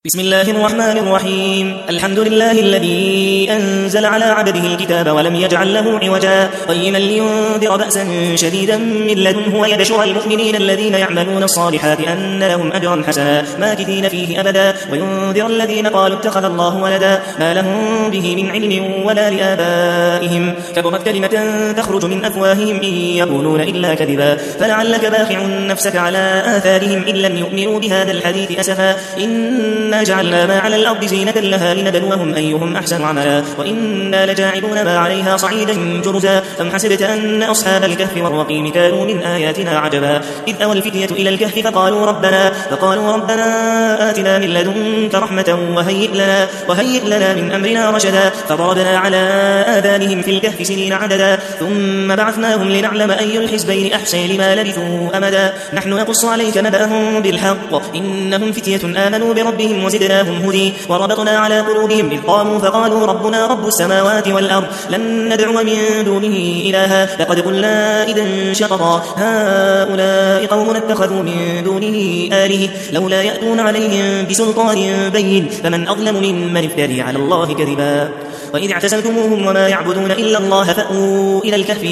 بسم الله الرحمن الرحيم. الحمد لله الذي أنزل على عبده الكتاب ولم يجعل له عوجا قيما لينذر بأسا شديدا من لدنه ويبشر المؤمنين الذين يعملون الصالحات أن لهم أجرا حسنا ماكثين فيه أبدا وينذر الذين قالوا اتخذ الله ولدا ما لهم به من علم ولا لآبائهم كبرت كلمة تخرج من أفواههم إن يقولون إلا كذبا فلعلك باخع نفسك على آثارهم إن لم يؤمنوا بهذا الحديث أسفا إنا جعلنا ما على الأرض زينة لها لنبلوهم أيهم أحسن عملا وإنا لجاعلون ما عليها صعيدا جرزا أم حسبت أن أصحاب الكهف والرقيم كانوا من آياتنا عجبا إذ أوى الفتية إلى الكهف فقالوا ربنا آتنا من لدنك رحمة وهيئ لنا من أمرنا رشدا فضربنا على آذانهم في الكهف سنين عددا ثم بعثناهم لنعلم أي الحزبين أحصى لما لبثوا أمدا نحن نقص عليك نبأهم بالحق إنهم فتية آمنوا بربهم وزدناهم هدي وربطنا على قلوبهم إذ قاموا فقالوا ربنا رب السماوات والأرض لن ندعو من دونه إلها لقد قلنا إذا شططا هؤلاء قوم اتخذوا من دونه آله لولا يأتون عليهم بسلطان بين فمن أظلم ممن افتري على الله كذبا وإذ اعتزلتموهم وما يعبدون إلا الله فأووا إلى الكهف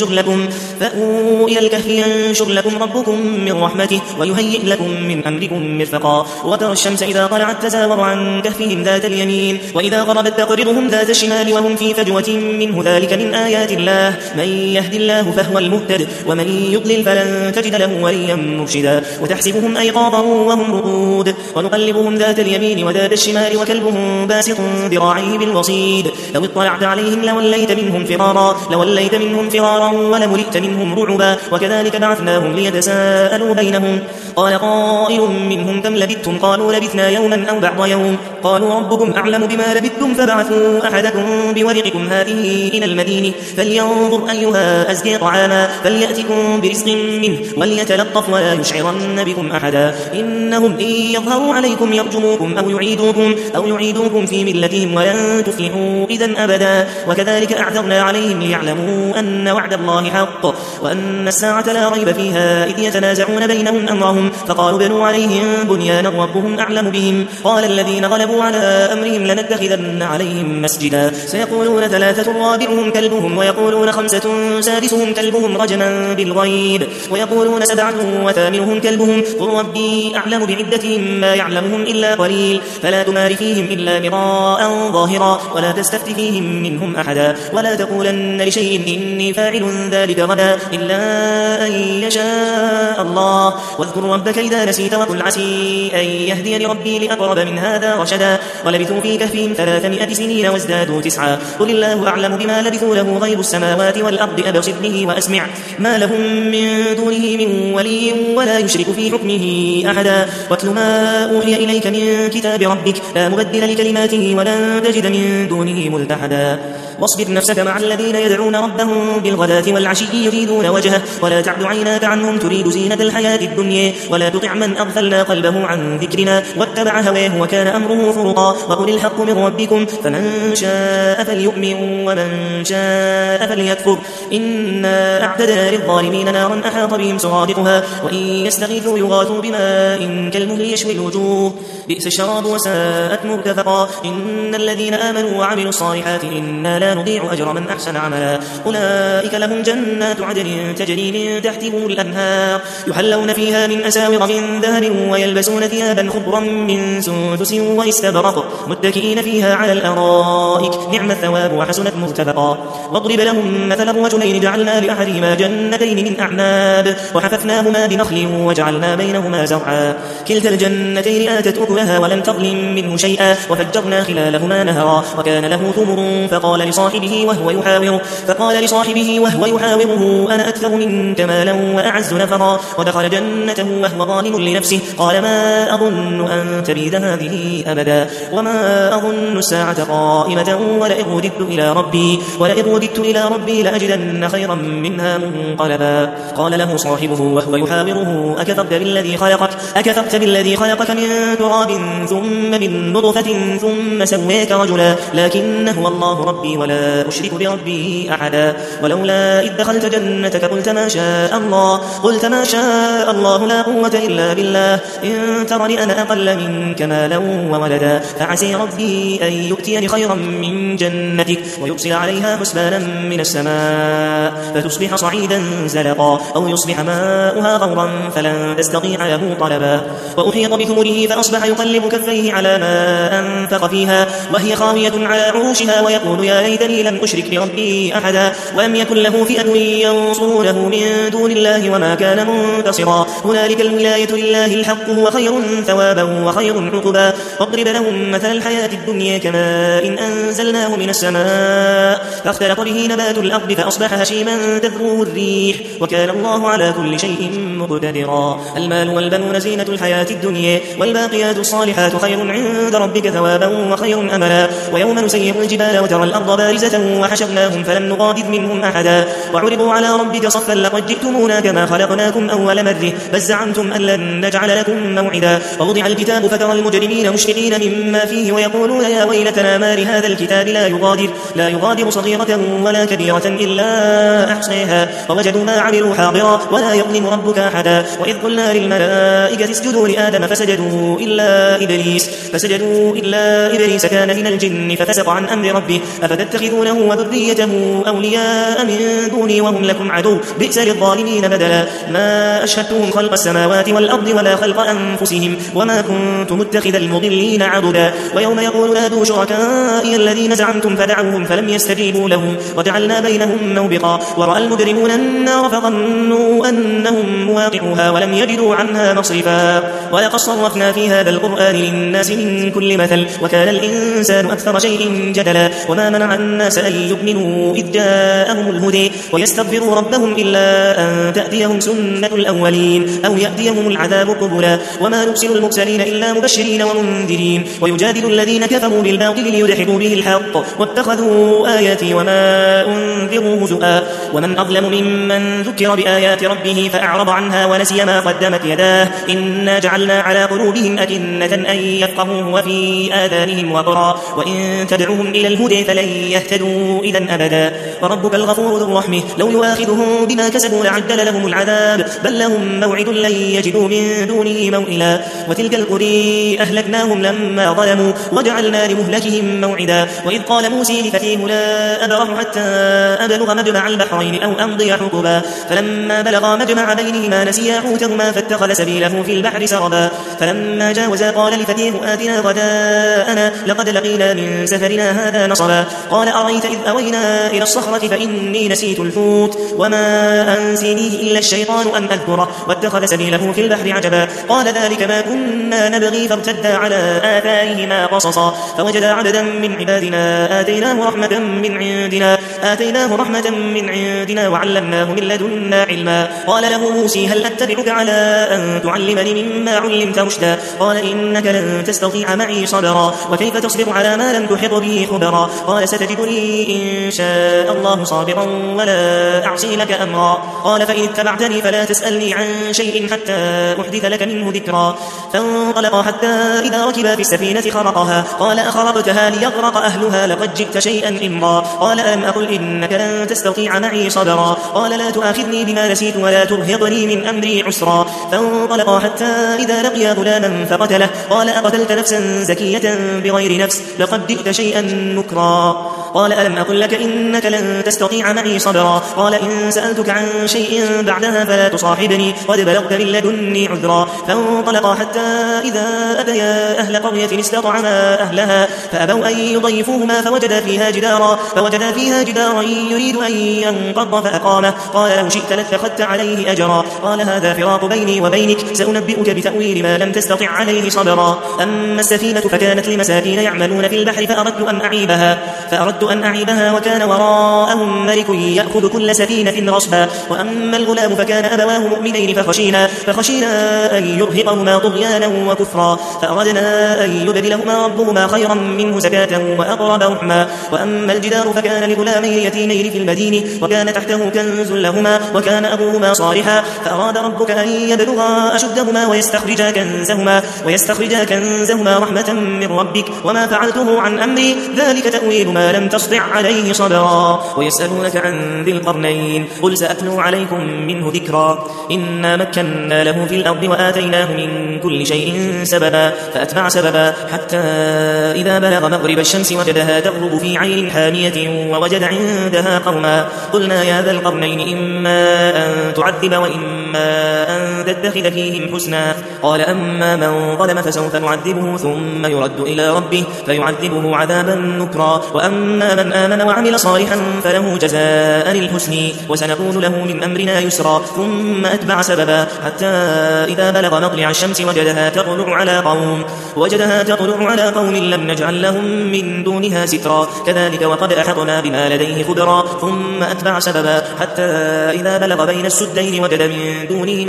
ينشر لكم ربكم من رحمته ويهيئ لكم من أمركم مرفقا وترى الشمس إذا طلعت تزاور عن كهفهم ذات اليمين وإذا غربت تقرضهم ذات الشمال وهم في فجوة منه ذلك من آيات الله من يهد الله فهو المهتد ومن يضلل فلن تجد له وليا مرشدا وتحسبهم أيقاظا وهم رقود ونقلبهم ذات اليمين وذات الشمال وكلبهم باسط ذراعيه بالوصيد لو اطلعت عليهم لوليت منهم فرارا ولملئت منهم رعبا وكذلك بعثناهم ليتساءلوا بينهم قال قائل منهم كم لبثتم قالوا لبثنا يوما أو بعض يوم قالوا ربكم أعلم بما لبثتم فبعثوا أحدكم بورقكم هذه إلى المدينة فلينظر أيها أزكى طعاما فليأتكم برزق منه وليتلطف ولا يشعرن بكم أحدا إنهم إن يظهروا عليكم يرجموكم أو يعيدوكم في ملتهم ولن تفلحوا إذا أبدا وكذلك أعثرنا عليهم ليعلموا أن وعد الله حق وأن الساعة لا ريب فيها إذ يتنازعون بينهم أمرهم فقالوا بنوا عليهم بنيانا ربهم أعلم بهم قال الذين غلبوا على أمرهم لنتخذن عليهم مسجدا سيقولون 3 رابعهم كلبهم ويقولون 5 سادسهم كلبهم رجما بالغيب ويقولون 7 وثامنهم كلبهم قل ربي أعلم بعدتهم ما يعلمهم إلا قليل فلا تمار فيهم إلا مراء ظاهرا ولا تستفت فيهم منهم أحدا ولا تقولن لشيء إني فاعل ذلك غدا إلا أن يشاء الله واذكر ربك إذا نسيت وقل عسي أن يهدي ربي لأقرب من هذا رشدا ولبثوا في كهفهم 300 سنين وازدادوا 9 قل الله أعلم بما لبثوا له غيب السماوات والأرض أبصر به وأسمع ما لهم من دونه من ولي ولا يشرك في حكمه أحدا واتل ما أوحي إليك من كتاب ربك لا مبدل لكلماته ولن تجد من دونه ملتحدا واصبر نفسك مع الذين يدعون ربهم بالغداة والعشي يريدون وجهه ولا تعد عيناك عنهم تريد زينة الحياة الدنيا ولا تطع من أغفلنا قلبه عن ذكرنا واتبع هواه وكان أمره فرطا وقل الحق من ربكم فمن شاء فليؤمن ومن شاء فليكفر إنا أعتدنا للظالمين نارا أحاط بهم سرادقها وإن يستغيثوا يغاثوا بماء كالمهل يشوي الوجوه بئس الشراب وساءت مرتفقا إن الذين آمنوا وعملوا الصالحات إنا لا نضيع أجر من أحسن عملا أولئك لهم جنات عدن تجري من تحتهم الأنهار يحلون فيها من أساور من ذهب ويلبسون ثيابا خضرا من سندس واستبرق متكئين فيها على الأرائك نعم الثواب وحسنت مرتفقا واضرب لهم مثلا رجلين جعلنا لأحدهما جنتين من أعناب وحففناهما بنخل وجعلنا بينهما زرعا كلتا الجنتين آتت أكلها ولم تظلم منه شيئا وفجرنا خلالهما نهرا وكان له ثمر فقال لصاحبه وهو يحاوره أنا أكثر منك مالا وأعز نفرا ودخل جنته وهو ظالم لنفسه قال ما أظن أن تبيد هذه أبدا وما أظن الساعة قائمة ولئن رددت إلى ربي لأجدن خيرا منها منقلبا قال له صاحبه وهو يحاوره أكفرت بالذي خلقك من تراب ثم من نطفة ثم سويك رجلا لكن هو الله ربي ولا أشرك بربي أحدا ولولا إذ دخلت جنتك قلت ما شاء الله لا قوة إلا بالله إن ترني أنا أقل منك مالا وولدا فعسي ربي أن يؤتيني خيرا من جنتك ويرسل عليها حسبانا من السماء فتصبح صعيدا زلقا أو يصبح ماؤها غورا فلن تستطيع له طلبا وأحيط بثمره فأصبح يقلب كفيه على ما أنفق فيها وهي خاوية على عروشها ويقول يا ليتني لم أشرك بربي أحدا ولم يكن له فئة ينصرونه من دون الله وما كان منتصرا هنالك الولاية لله الحق هو خير ثوابا وخير عقبا واضرب لهم مثل الحياة الدنيا كماء إن أنزلناه من السماء فاختلط به نبات الأرض فأصبح هشيما تذروه الريح وكان الله على كل شيء مقتدرا المال والبنون زينة الحياة الدنيا والباقيات الصالحات خير عند ربك ثوابا وخير أملا ويوم نسير الجبال وترى الأرض بارزة وحشرناهم فلم نغادر منهم أحدا وعرضوا على ربك صفا لقد جئتمونا كما خلقناكم أول مرة بل زعمتم أن لن نجعل لكم موعدا ووضع الكتاب فترى المجرمين مشفقين مما فيه ويقولون يا ويلتنا ما لهذا الكتاب لا يغادر صغيرة ولا كبيرة إلا أحصيها ووجدوا ما عملوا حاضرا ولا يظلم ربك أحدا وإذ قلنا للملائكة اسجدوا لآدم فسجدوا إلا إبليس كان من الجن ففسق عن أمر ربه أفتتخذونه وذريته أولياء من دوني وهم لكم عدو بئس للظالمين بدلا ما أشهدتهم خلق السماوات والأرض ولا خلق أنفسهم وما كنت متخذ المضلين عضدا ويوم يقول نادوا شركائي الذين زعمتم فدعوهم فلم يستجيبوا لهم وجعلنا بينهم موبقا ورأى المجرمون النار فظنوا أنهم مواقعوها ولم يجدوا عنها مصرفا ولقد صرفنا في هذا القرآن للناس من كل مثل وكان الإنسان أكثر شيء جدلا وما منع الناس أن يؤمنوا إذ جاءهم الهدى ويستغفروا ربهم إلا أن تأتيهم سنة الأولين أو يأتيهم العذاب قبلا وما نرسل المرسلين إلا مبشرين ومنذرين ويجادل الذين كفروا بالباطل ليدحضوا به الحق واتخذوا آياتي وما أنذروا هزؤا ومن أظلم ممن ذكر بآيات ربه فأعرض عنها ونسي ما قدمت يداه إنا جعلنا على قلوبهم أكنة أن يفقهوه وفي آذانهم وقرا وإن تدعوهم إلى الهدى فلن يهتدوا إذا أبدا وربك الغفور ذو الرحمة لو يؤاخذهم بما كسبوا لعجل لهم العذاب بل لهم موعد لن يجدوا من دونه موئلا وتلك القرى أهلكناهم لما ظلموا وجعلنا لمهلكهم موعدا وإذ قال موسى لفتيه لا أبرح حتى أبلغ مجمع البحرين أو أمضي حقبا فلما بلغا مجمع بينهما نسيا حوتهما فاتخذ سبيله في البحر سربا فلما جاوزا قال لفتيه آتنا غداءنا لقد لقينا من سفرنا هذا نصبا قال أرأيت إذ أوينا إلى الصخرة فإني نسيت الحوت وما أنسينيه إلا الشيطان أن أذكره واتخذ سبيله في البحر عجبا قال ذلك ما كنا نبغي فارتدا على آثارهما قصصا فوجدا عبدا من عبادنا آتيناه رحمة من عندنا وعلمناه من لدنا علما قال له موسى هل أتبعك على أن تعلمني مما علمت رشدا قال إنك لن تستطيع معي صبرا وكيف تصبر على ما لم تحط به خبرا قال ستجدني إن شاء الله صابرا ولا أعصي لك أمرا قال فإن اتبعتني فلا تسألني عن شيء حتى أحدث لك منه ذكرا فانطلقا حتى إذا ركبا في السفينة خرقها قال أخرقتها ليغرق أهلها لقد جئت شيئا إمرا قال ألم أقل إنك لن تستطيع معي صبرا قال لا تؤاخذني بما نسيت ولا ترهقني من أمري عسرا فانطلقا حتى إذا لقيا غلاما فقتله قال أقتلت نفسا زكية بغير نفس لقد جئت شيئا نكرا قال ألم أقل لك إنك لن تستطيع معي صبرا قال إن سألتك عن شيء بعدها فلا تصاحبني قد بلغت من لدني عذرا فانطلقا حتى إذا أتيا أهل قرية استطعما أهلها فأبوا أن يضيفوهما فوجدا فيها جدارا يريد أن ينقض فأقامه قال لو شئت لاتخذت عليه أجرا قال هذا فراق بيني وبينك سأنبئك بتأويل ما لم تستطع عليه صبرا أما السفينة فكانت لمساكين يعملون في البحر فأردت أن أعيبها وكان وراءهم ملك يأخذ كل سفينة غصبا وأما الغلام فكان أبواه مؤمنين فخشينا أن يرهقهما طغيانا وكفرا فأردنا أن يبدلهما ربهما خيرا منه زكاة وأقرب رحما وأما الجدار فكان لغلامين يتيمين في المدينة وكان تحته كنز لهما وكان أبوهما صالحا فأراد ربك أن يبلغا أشدهما ويستخرجا كنزهما رحمة من ربك وما فعلته عن أمري ذلك تأويل ما ما لم تسطع عليه صبرا ويسألونك عن ذي القرنين قل سأتلو عليكم منه ذكرا إنا مكنا له في الأرض وآتيناه من كل شيء سببا فأتبع سببا حتى إذا بلغ مغرب الشمس وجدها تغرب في عين حامية ووجد عندها قوما قلنا يا ذا القرنين إما أن تعذب وإما أن تتخذ فيهم حسنا قال أما من ظلم فسوف نعذبه ثم يرد إلى ربه فيعذبه عذابا نكرا وأما من آمن وعمل صالحا فله جزاء الحسن وسنقول له من أمرنا يسرا ثم أتبع سببا حتى إذا بلغ مطلع الشمس وجدها تطلع على قوم لم نجعل لهم من دونها سترا كذلك وقد أحطنا بما لديه خبرا ثم أتبع سببا حتى إذا بلغ بين السدين وجد من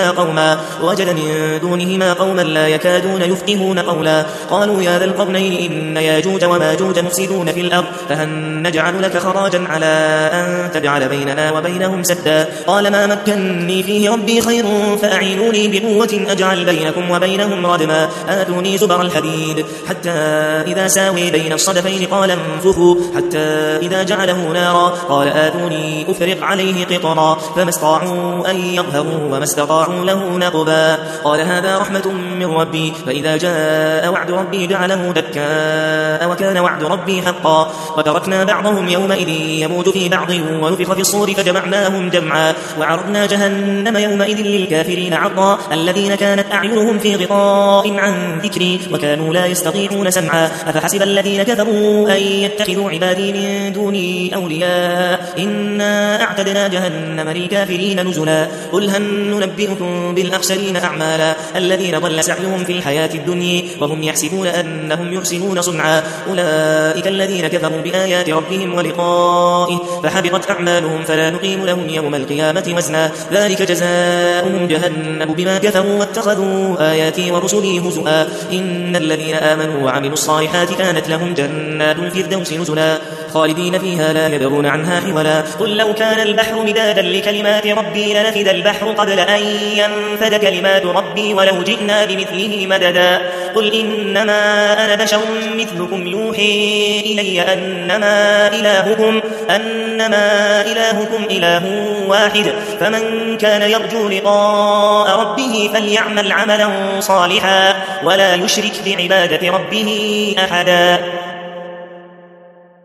دونهما قوما لا يكادون يفقهون قولا قالوا يا ذا القرنين إن ياجوج وماجوج مفسدون في الأرض فهل نجعل لك خراجا على أن تجعل بيننا وبينهم سدا قال ما مكنني فيه ربي خير فأعينوني بقوة أجعل بينكم وبينهم ردما آتوني زبر الحديد حتى إذا ساوي بين الصدفين قال انفخوا حتى إذا جعله نارا قال آتوني أفرغ عليه قطرا فما استطاعوا أن يظهروا وما استطاعوا له نقبا قال هذا رحمة من ربي فإذا جاء وعد ربي جعله دكاء وكان وعد ربي حقا وتركنا بعضهم يومئذ يموج في بعض ونفخ في الصور فجمعناهم جمعا وعرضنا جهنم يومئذ للكافرين عرضا الذين كانت أعينهم في غطاء عن ذكري وكانوا لا يستطيعون سمعا أفحسب الذين كفروا أن يتخذوا عبادي من دوني أولياء إنا أعتدنا جهنم للكافرين نزلا قل هل ننبئكم بالأخسرين أعمالا الذين ضل سعيهم في الحياة الدنيا وهم يحسبون أنهم يحسنون صنعا أولئك الذين كفروا بآيات ربهم ولقائه فحبطت أعمالهم فلا نقيم لهم يوم القيامة وزنا ذلك جزاؤهم جهنم بما كفروا واتخذوا آياتي ورسلي هزؤا إن الذين آمنوا وعملوا الصالحات كانت لهم جنات الفردوس نزلا خالدين فيها لا يبغون عنها حولا قل لو كان البحر مدادا لكلمات ربي لنفد البحر قبل أن ينفد كلمات ربي ولو جئنا بمثله مددا قل إنما أنا بشر مثلكم يوحي إلي أنما إلهكم إله واحد فمن كان يرجو لقاء ربه فليعمل عملا صالحا ولا يشرك بعبادة ربه أحدا